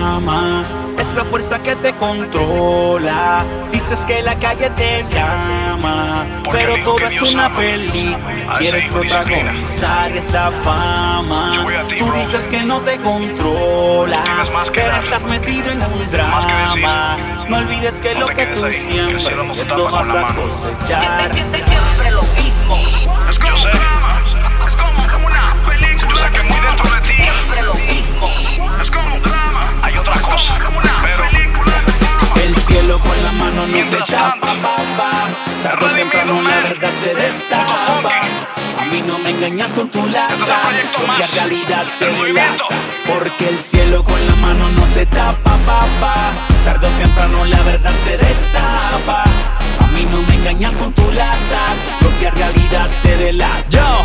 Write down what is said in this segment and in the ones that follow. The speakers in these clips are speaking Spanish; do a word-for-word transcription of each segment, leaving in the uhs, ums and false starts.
fama es la fuerza que te controla. Dices que la calle te llama, pero todo es una película. Quieres protagonizar, es la fama. Tú dices que no te controla, pero estás metido en un drama. No olvides que lo que tú siembres, eso vas a cosechar. Siempre lo mismo. Es como un drama, es como una película. Yo sé que muy dentro de ti. Siempre lo mismo. Es como un drama, hay otra cosa, como una película. El cielo con la mano no se tapa, papá. Tarde o temprano la verdad se destapa. A mí no me engañas con tu lata, porque a realidad te delata. Porque el cielo con la mano no se tapa, papá. Tarde o temprano la verdad se destapa. A mí no me engañas con tu lata, porque a realidad te delata. Yo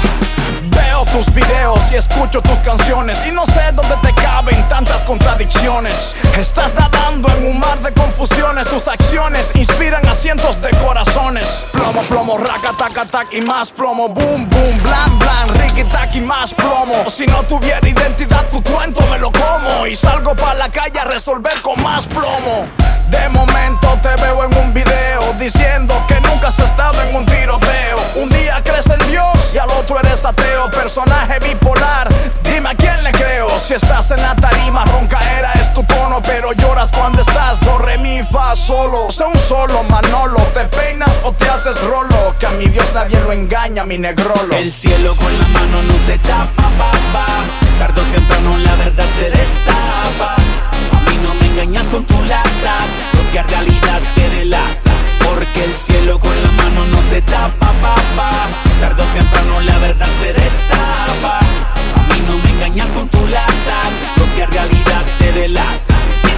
veo tus videos y escucho tus canciones y no sé dónde te caben tantas contradicciones. Estás nadando en un mar de confusiones. Tus acciones inspiran a cientos de corazones. Plomo, plomo, raca, taca, tac y más plomo. Boom, boom, blan, blan, ricky, tac y más plomo. Si no tuviera identidad tu cuento me lo como y salgo pa' la calle a resolver con más plomo. De momento te veo en un video diciendo que nunca has estado en un tiroteo. Un día crees en Dios y al otro eres ateo. Personaje bipolar, dime a quién le creo. Si estás en la tarima, roncaera es tu tono, pero lloras cuando estás do, re, mi, fa, solo. Sé un solo Manolo, te peinas o te haces rolo. Que a mi Dios nadie lo engaña, mi negrolo. El cielo con la mano no se tapa, papá. Tarde o temprano la verdad se destapa. A mí no me engañas con tu lata, porque a realidad te delata. Porque el cielo con la mano no se tapa, papá. Tarde o temprano la verdad se destapa. A mí no me engañas con tu lata, porque a realidad te delata.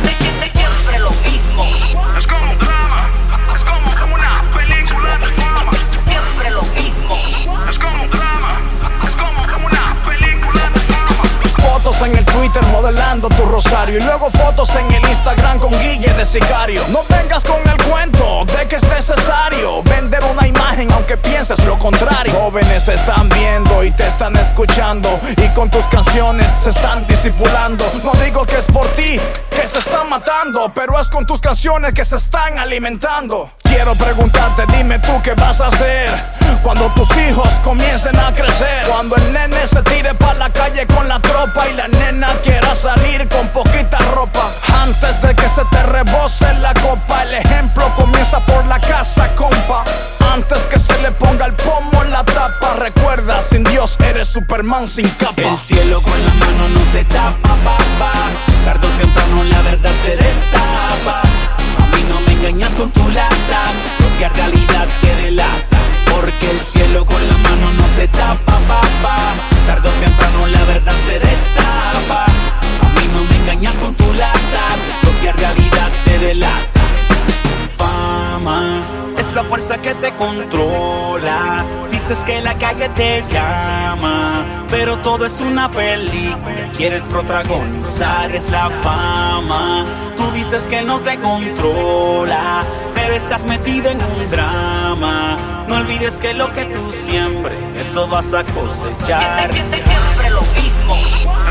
Siempre lo mismo. Es como un drama, es como una película de fama. Siempre lo mismo. Es como un drama, es como una película de fama. Fotos en el Twitter modelando tu rosario y luego fotos en el Instagram con Guille de sicario. No vengas con el cuento de que es necesario vender una imagen aunque pienses lo contrario. Jóvenes te están viendo y te están escuchando y con tus canciones se están discipulando. No digo que es por ti que se están matando, pero es con tus canciones que se están alimentando. Quiero preguntarte, dime tú qué vas a hacer cuando tus hijos comiencen a crecer. Cuando el nene se tire pa' la calle con la tropa y la nena quiera salir con poquita ropa. Antes de que se te rebose la copa, el ejemplo comienza por la casa, compa. Antes que se le ponga el pomo en la tapa, recuerda, sin Dios eres Superman sin capa. El cielo con la mano no se tapa, papá. Tarde o temprano la verdad se destapa. A mí no me engañas con tu lata, porque a realidad te delata. Porque el cielo con la mano no se tapa, papá. Tarde o temprano la verdad se destapa. A mí no me engañas con tu lata, porque a realidad te delata. Fama es la fuerza que te controla. Dices que la calle te llama, pero todo es una película. Quieres protagonizar, es la fama. Tú dices que no te controla, pero estás metido en un drama. No olvides que lo que tú siembres, eso vas a cosechar. Siempre lo mismo.